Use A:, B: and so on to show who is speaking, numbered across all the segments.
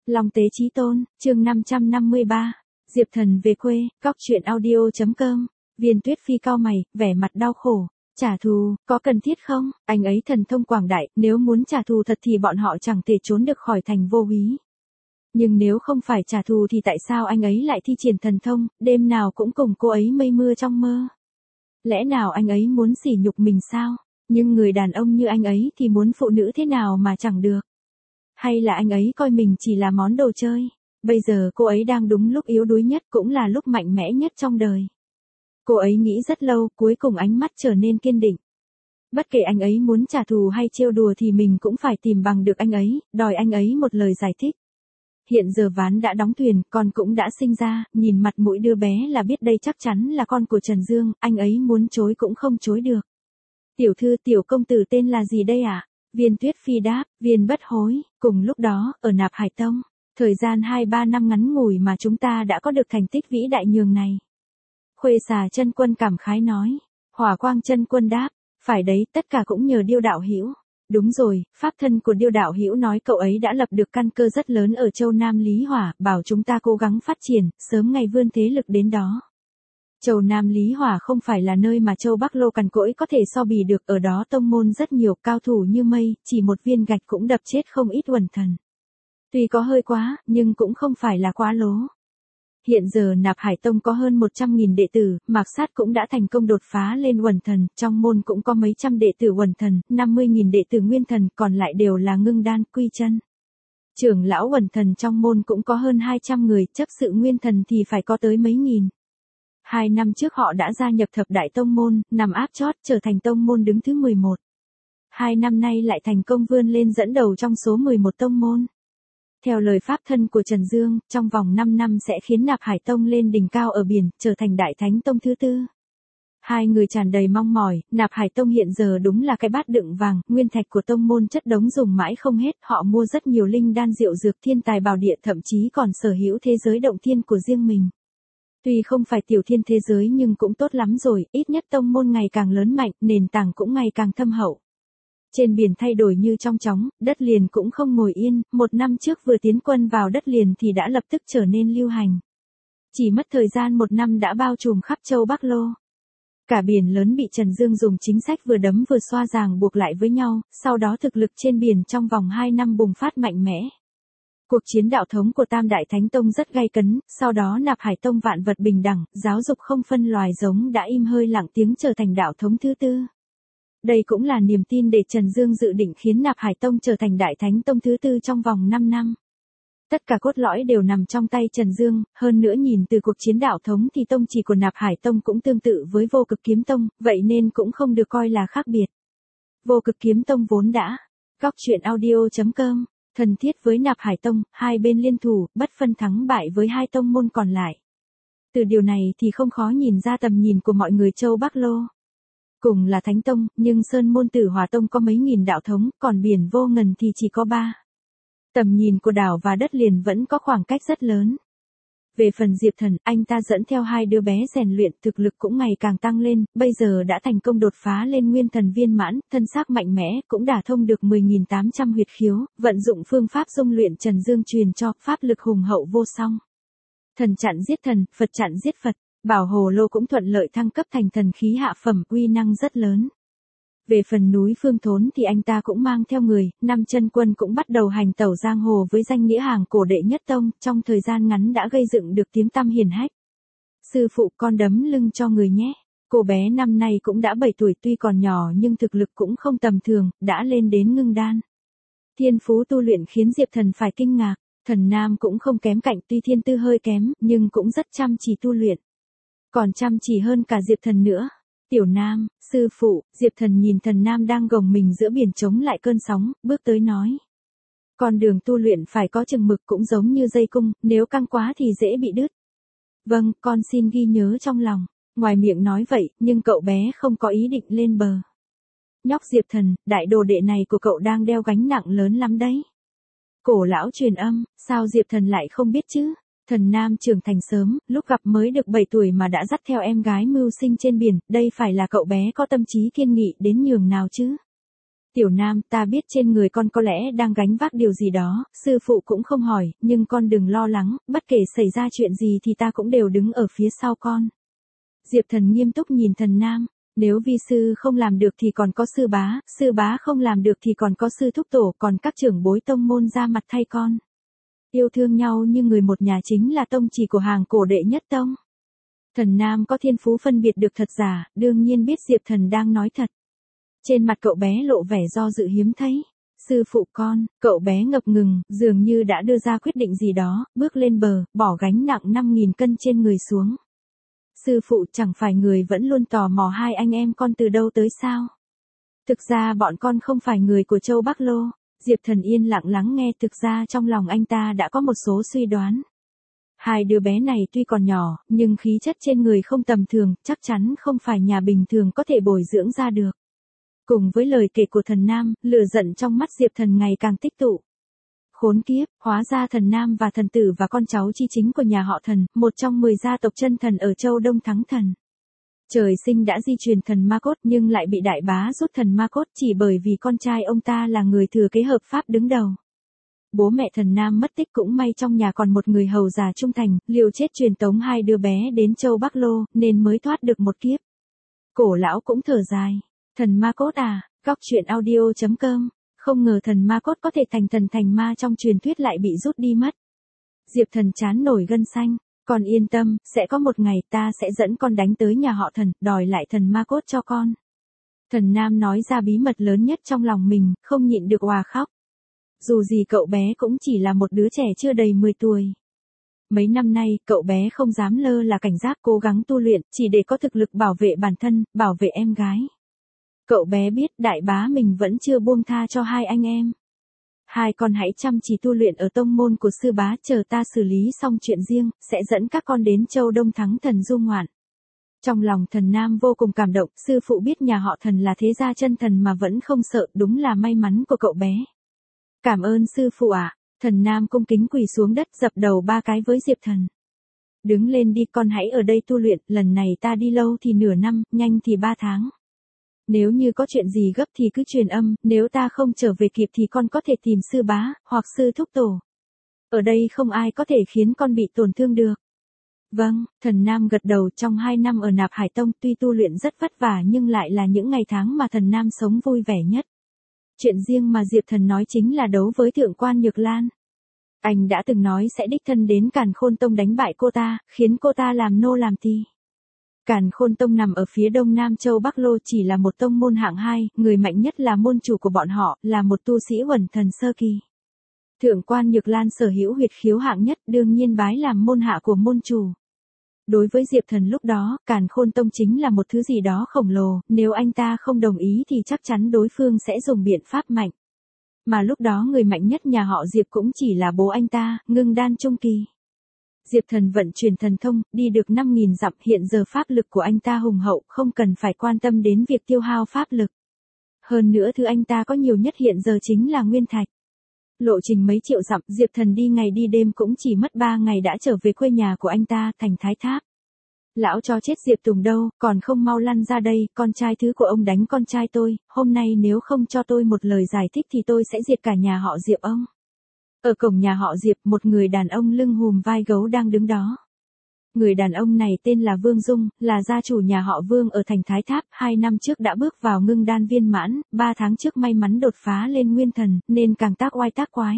A: Long Tế Chí Tôn, chương 553. Diệp Thần về quê, góc truyện audio.com. Viên Tuyết Phi cau mày, vẻ mặt đau khổ. Trả thù, có cần thiết không? Anh ấy thần thông quảng đại, nếu muốn trả thù thật thì bọn họ chẳng thể trốn được khỏi thành vô úy. Nhưng nếu không phải trả thù thì tại sao anh ấy lại thi triển thần thông, đêm nào cũng cùng cô ấy mây mưa trong mơ? Lẽ nào anh ấy muốn sỉ nhục mình sao? Nhưng người đàn ông như anh ấy thì muốn phụ nữ thế nào mà chẳng được? Hay là anh ấy coi mình chỉ là món đồ chơi? Bây giờ cô ấy đang đúng lúc yếu đuối nhất, cũng là lúc mạnh mẽ nhất trong đời. Cô ấy nghĩ rất lâu, cuối cùng ánh mắt trở nên kiên định. Bất kể anh ấy muốn trả thù hay trêu đùa thì mình cũng phải tìm bằng được anh ấy, đòi anh ấy một lời giải thích. Hiện giờ ván đã đóng thuyền, con cũng đã sinh ra, nhìn mặt mũi đứa bé là biết đây chắc chắn là con của Trần Dương, anh ấy muốn chối cũng không chối được. Tiểu thư, tiểu công tử tên là gì đây ạ? Viên Tuyết Phi đáp, Viên Bất Hối. Cùng lúc đó, ở Nạp Hải Tông, thời gian 2-3 năm ngắn ngủi mà chúng ta đã có được thành tích vĩ đại nhường này. Khuê Xà Chân Quân cảm khái nói. Hỏa Quang Chân Quân đáp, phải đấy, tất cả cũng nhờ Điêu đạo hữu. Đúng rồi, pháp thân của Điêu đạo hữu nói cậu ấy đã lập được căn cơ rất lớn ở châu Nam Lý Hỏa, bảo chúng ta cố gắng phát triển, sớm ngày vươn thế lực đến đó. Châu Nam Lý Hỏa không phải là nơi mà châu Bắc Lô cằn cỗi có thể so bì được, ở đó tông môn rất nhiều, cao thủ như mây, chỉ một viên gạch cũng đập chết không ít uẩn thần. Tuy có hơi quá, nhưng cũng không phải là quá lố. Hiện giờ Nạp Hải Tông có hơn 100.000 đệ tử, Mạc Sát cũng đã thành công đột phá lên uẩn thần, trong môn cũng có mấy trăm đệ tử uẩn thần, 50.000 đệ tử nguyên thần, còn lại đều là ngưng đan, quy chân. Trưởng lão uẩn thần trong môn cũng có hơn 200 người, chấp sự nguyên thần thì phải có tới mấy nghìn. 2 năm trước họ đã gia nhập thập đại tông môn, nằm áp chót, trở thành tông môn đứng thứ 11. 2 năm nay lại thành công vươn lên dẫn đầu trong số 11 tông môn. Theo lời pháp thân của Trần Dương, trong vòng 5 năm sẽ khiến Nạp Hải Tông lên đỉnh cao ở biển, trở thành Đại Thánh Tông thứ 4. Hai người tràn đầy mong mỏi, Nạp Hải Tông hiện giờ đúng là cái bát đựng vàng, nguyên thạch của tông môn chất đống dùng mãi không hết, họ mua rất nhiều linh đan rượu dược, thiên tài bảo địa, thậm chí còn sở hữu thế giới động thiên của riêng mình. Tuy không phải tiểu thiên thế giới nhưng cũng tốt lắm rồi, ít nhất tông môn ngày càng lớn mạnh, nền tảng cũng ngày càng thâm hậu. Trên biển thay đổi như trong chóng, đất liền cũng không ngồi yên, 1 năm trước vừa tiến quân vào đất liền thì đã lập tức trở nên lưu hành. Chỉ mất thời gian 1 năm đã bao trùm khắp châu Bắc Lô. Cả biển lớn bị Trần Dương dùng chính sách vừa đấm vừa xoa ràng buộc lại với nhau, sau đó thực lực trên biển trong vòng 2 năm bùng phát mạnh mẽ. Cuộc chiến đạo thống của Tam Đại Thánh Tông rất gay cấn, sau đó Nạp Hải Tông vạn vật bình đẳng, giáo dục không phân loài giống đã im hơi lặng tiếng trở thành đạo thống thứ 4. Đây cũng là niềm tin để Trần Dương dự định khiến Nạp Hải Tông trở thành Đại Thánh Tông thứ 4 trong vòng 5 năm. Tất cả cốt lõi đều nằm trong tay Trần Dương, hơn nữa nhìn từ cuộc chiến đạo thống thì tông chỉ của Nạp Hải Tông cũng tương tự với Vô Cực Kiếm Tông, vậy nên cũng không được coi là khác biệt. Vô Cực Kiếm Tông vốn đã góc truyện audio.com thân thiết với Nạp Hải Tông, hai bên liên thủ, bất phân thắng bại với hai tông môn còn lại. Từ điều này thì không khó nhìn ra tầm nhìn của mọi người châu Bắc Lô. Cùng là Thánh Tông, nhưng Sơn Môn Tử Hòa Tông có mấy nghìn đạo thống, còn biển Vô Ngần thì chỉ có 3. Tầm nhìn của đảo và đất liền vẫn có khoảng cách rất lớn. Về phần Diệp Thần, anh ta dẫn theo 2 đứa bé rèn luyện, thực lực cũng ngày càng tăng lên, bây giờ đã thành công đột phá lên nguyên thần viên mãn, thân xác mạnh mẽ, cũng đả thông được 10.800 huyệt khiếu, vận dụng phương pháp dung luyện Trần Dương truyền cho, pháp lực hùng hậu vô song. Thần chặn giết thần, Phật chặn giết Phật, Bảo Hồ Lô cũng thuận lợi thăng cấp thành thần khí hạ phẩm, uy năng rất lớn. Về phần núi Phương Thốn thì anh ta cũng mang theo người, 5 chân quân cũng bắt đầu hành tẩu giang hồ với danh nghĩa hàng cổ đệ nhất tông, trong thời gian ngắn đã gây dựng được tiếng tăm hiển hách. Sư phụ, con đấm lưng cho người nhé. Cô bé năm nay cũng đã 7 tuổi, tuy còn nhỏ nhưng thực lực cũng không tầm thường, đã lên đến ngưng đan. Thiên phú tu luyện khiến Diệp Thần phải kinh ngạc, Thần Nam cũng không kém cạnh, tuy thiên tư hơi kém, nhưng cũng rất chăm chỉ tu luyện. Còn chăm chỉ hơn cả Diệp Thần nữa. Tiểu Nam, sư phụ, Diệp Thần nhìn Thần Nam đang gồng mình giữa biển chống lại cơn sóng, bước tới nói. Con đường tu luyện phải có chừng mực, cũng giống như dây cung, nếu căng quá thì dễ bị đứt. Vâng, con xin ghi nhớ trong lòng. Ngoài miệng nói vậy, nhưng cậu bé không có ý định lên bờ. Nhóc Diệp Thần, đại đồ đệ này của cậu đang đeo gánh nặng lớn lắm đấy. Cổ lão truyền âm, sao Diệp Thần lại không biết chứ? Thần Nam trưởng thành sớm, lúc gặp mới được 7 tuổi mà đã dắt theo em gái mưu sinh trên biển, đây phải là cậu bé có tâm trí kiên nghị đến nhường nào chứ? Tiểu Nam, ta biết trên người con có lẽ đang gánh vác điều gì đó, sư phụ cũng không hỏi, nhưng con đừng lo lắng, bất kể xảy ra chuyện gì thì ta cũng đều đứng ở phía sau con. Diệp Thần nghiêm túc nhìn Thần Nam, nếu vi sư không làm được thì còn có sư bá không làm được thì còn có sư thúc tổ, còn các trưởng bối tông môn ra mặt thay con. Yêu thương nhau như người một nhà chính là tông chỉ của hàng cổ đệ nhất tông. Thần Nam có thiên phú phân biệt được thật giả, đương nhiên biết Diệp Thần đang nói thật. Trên mặt cậu bé lộ vẻ do dự hiếm thấy. Sư phụ con, cậu bé ngập ngừng, dường như đã đưa ra quyết định gì đó, bước lên bờ, bỏ gánh nặng 5.000 cân trên người xuống. Sư phụ, chẳng phải người vẫn luôn tò mò hai anh em con từ đâu tới sao? Thực ra bọn con không phải người của Châu Bắc Lô. Diệp Thần yên lặng lắng nghe, thực ra trong lòng anh ta đã có một số suy đoán. Hai đứa bé này tuy còn nhỏ, nhưng khí chất trên người không tầm thường, chắc chắn không phải nhà bình thường có thể bồi dưỡng ra được. Cùng với lời kể của Thần Nam, lửa giận trong mắt Diệp Thần ngày càng tích tụ. Khốn kiếp, hóa ra Thần Nam và Thần Tử và con cháu chi chính của nhà họ Thần, một trong 10 gia tộc chân thần ở Châu Đông Thắng Thần. Trời sinh đã di truyền thần ma cốt nhưng lại bị đại bá rút thần ma cốt chỉ bởi vì con trai ông ta là người thừa kế hợp pháp đứng đầu. Bố mẹ Thần Nam mất tích cũng may trong nhà còn một người hầu già trung thành, liều chết truyền tống hai đứa bé đến Châu Bắc Lô, nên mới thoát được một kiếp. Cổ lão cũng thở dài. Thần ma cốt à, Cóc truyện audio.com, không ngờ thần ma cốt có thể thành thần thành ma trong truyền thuyết lại bị rút đi mất. Diệp Thần chán nổi gân xanh, con yên tâm, sẽ có một ngày ta sẽ dẫn con đánh tới nhà họ Thần, đòi lại thần ma cốt cho con. Thần Nam nói ra bí mật lớn nhất trong lòng mình, không nhịn được òa khóc. Dù gì cậu bé cũng chỉ là một đứa trẻ chưa đầy 10 tuổi. Mấy năm nay, cậu bé không dám lơ là cảnh giác, cố gắng tu luyện, chỉ để có thực lực bảo vệ bản thân, bảo vệ em gái. Cậu bé biết đại bá mình vẫn chưa buông tha cho hai anh em. Hai con hãy chăm chỉ tu luyện ở tông môn của sư bá, chờ ta xử lý xong chuyện riêng, sẽ dẫn các con đến Châu Đông Thắng Thần du ngoạn. Trong lòng Thần Nam vô cùng cảm động, sư phụ biết nhà họ Thần là thế gia chân thần mà vẫn không sợ, đúng là may mắn của cậu bé. Cảm ơn sư phụ ạ. Thần Nam cung kính quỳ xuống đất dập đầu 3 cái với Diệp Thần. Đứng lên đi, con hãy ở đây tu luyện, lần này ta đi lâu thì nửa năm, nhanh thì 3 tháng. Nếu như có chuyện gì gấp thì cứ truyền âm, nếu ta không trở về kịp thì con có thể tìm sư bá, hoặc sư thúc tổ. Ở đây không ai có thể khiến con bị tổn thương được. Vâng, Thần Nam gật đầu. Trong 2 năm ở Nạp Hải Tông tuy tu luyện rất vất vả nhưng lại là những ngày tháng mà Thần Nam sống vui vẻ nhất. Chuyện riêng mà Diệp Thần nói chính là đấu với Thượng quan Nhược Lan. Anh đã từng nói sẽ đích thân đến Càn Khôn Tông đánh bại cô ta, khiến cô ta làm nô làm tỳ. Càn Khôn Tông nằm ở phía đông nam Châu Bắc Lô, chỉ là một tông môn hạng 2, người mạnh nhất là môn chủ của bọn họ, là một tu sĩ Huẩn Thần sơ kỳ. Thượng quan Nhược Lan sở hữu huyệt khiếu hạng nhất, đương nhiên bái làm môn hạ của môn chủ. Đối với Diệp Thần lúc đó, Càn Khôn Tông chính là một thứ gì đó khổng lồ, nếu anh ta không đồng ý thì chắc chắn đối phương sẽ dùng biện pháp mạnh. Mà lúc đó người mạnh nhất nhà họ Diệp cũng chỉ là bố anh ta, Ngưng Đan trung kỳ. Diệp Thần vận chuyển thần thông, đi được 5.000 dặm, hiện giờ pháp lực của anh ta hùng hậu, không cần phải quan tâm đến việc tiêu hao pháp lực. Hơn nữa thứ anh ta có nhiều nhất hiện giờ chính là nguyên thạch. Lộ trình mấy triệu dặm, Diệp Thần đi ngày đi đêm cũng chỉ mất 3 ngày đã trở về quê nhà của anh ta, thành Thái Tháp. Lão cho chết Diệp Tùng đâu, còn không mau lăn ra đây, con trai thứ của ông đánh con trai tôi, hôm nay nếu không cho tôi một lời giải thích thì tôi sẽ diệt cả nhà họ Diệp ông. Ở cổng nhà họ Diệp, một người đàn ông lưng hùm vai gấu đang đứng đó. Người đàn ông này tên là Vương Dung, là gia chủ nhà họ Vương ở thành Thái Tháp, 2 năm trước đã bước vào ngưng đan viên mãn, 3 tháng trước may mắn đột phá lên nguyên thần, nên càng tác oai tác quái.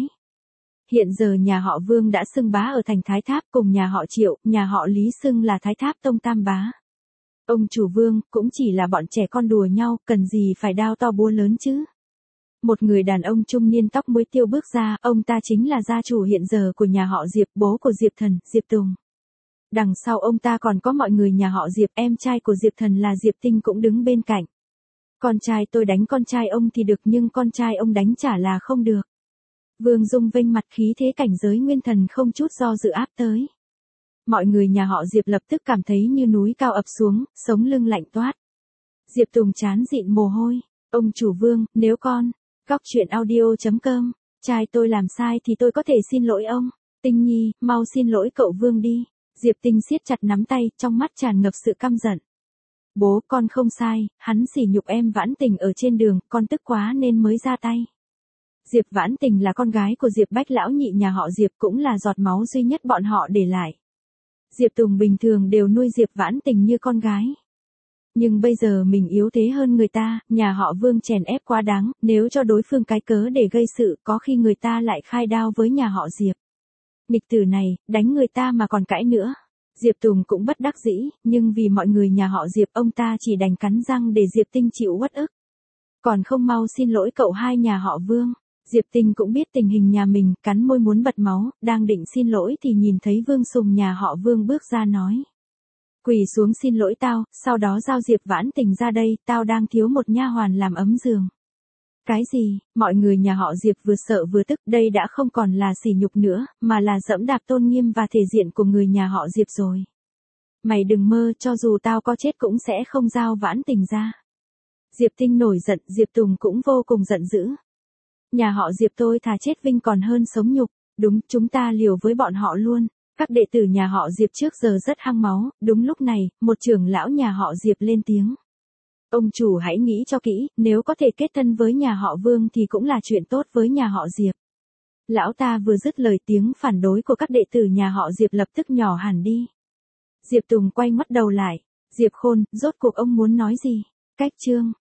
A: Hiện giờ nhà họ Vương đã xưng bá ở thành Thái Tháp, cùng nhà họ Triệu, nhà họ Lý xưng là Thái Tháp Tông Tam Bá. Ông chủ Vương, cũng chỉ là bọn trẻ con đùa nhau, cần gì phải đao to búa lớn chứ. Một người đàn ông trung niên tóc muối tiêu bước ra, ông ta chính là gia chủ hiện giờ của nhà họ Diệp, bố của Diệp Thần, Diệp Tùng. Đằng sau ông ta còn có mọi người nhà họ Diệp, em trai của Diệp Thần là Diệp Tinh cũng đứng bên cạnh. Con trai tôi đánh con trai ông thì được nhưng con trai ông đánh trả là không được. Vương Dung vênh mặt, khí thế cảnh giới nguyên thần không chút do dự áp tới. Mọi người nhà họ Diệp lập tức cảm thấy như núi cao ập xuống, sống lưng lạnh toát. Diệp Tùng chán dịn mồ hôi. Ông chủ Vương, nếu con, Cóc truyện audio.com, trai tôi làm sai thì tôi có thể xin lỗi ông. Tinh Nhi, mau xin lỗi cậu Vương đi. Diệp Tinh siết chặt nắm tay, trong mắt tràn ngập sự căm giận. Bố, con không sai, hắn sỉ nhục em Vãn Tình ở trên đường, con tức quá nên mới ra tay. Diệp Vãn Tình là con gái của Diệp Bách lão nhị nhà họ Diệp, cũng là giọt máu duy nhất bọn họ để lại. Diệp Tùng bình thường đều nuôi Diệp Vãn Tình như con gái. Nhưng bây giờ mình yếu thế hơn người ta, nhà họ Vương chèn ép quá đáng, nếu cho đối phương cái cớ để gây sự, có khi người ta lại khai đao với nhà họ Diệp. Nghịch tử này, đánh người ta mà còn cãi nữa. Diệp Tùng cũng bất đắc dĩ, nhưng vì mọi người nhà họ Diệp, ông ta chỉ đành cắn răng để Diệp Tinh chịu uất ức. Còn không mau xin lỗi cậu hai nhà họ Vương. Diệp Tinh cũng biết tình hình nhà mình, cắn môi muốn bật máu, đang định xin lỗi thì nhìn thấy Vương Sùng nhà họ Vương bước ra nói. Quỳ xuống xin lỗi tao, sau đó giao Diệp Vãn Tình ra đây, tao đang thiếu một nha hoàn làm ấm giường. Cái gì, mọi người nhà họ Diệp vừa sợ vừa tức, đây đã không còn là sỉ nhục nữa, mà là dẫm đạp tôn nghiêm và thể diện của người nhà họ Diệp rồi. Mày đừng mơ, cho dù tao có chết cũng sẽ không giao Vãn Tình ra. Diệp Tinh nổi giận, Diệp Tùng cũng vô cùng giận dữ. Nhà họ Diệp tôi thà chết vinh còn hơn sống nhục, đúng, chúng ta liều với bọn họ luôn. Các đệ tử nhà họ Diệp trước giờ rất hăng máu, đúng lúc này, một trưởng lão nhà họ Diệp lên tiếng. Ông chủ hãy nghĩ cho kỹ, nếu có thể kết thân với nhà họ Vương thì cũng là chuyện tốt với nhà họ Diệp. Lão ta vừa dứt lời, tiếng phản đối của các đệ tử nhà họ Diệp lập tức nhỏ hẳn đi. Diệp Tùng quay ngoắt đầu lại. Diệp Khôn, rốt cuộc ông muốn nói gì? Cách chương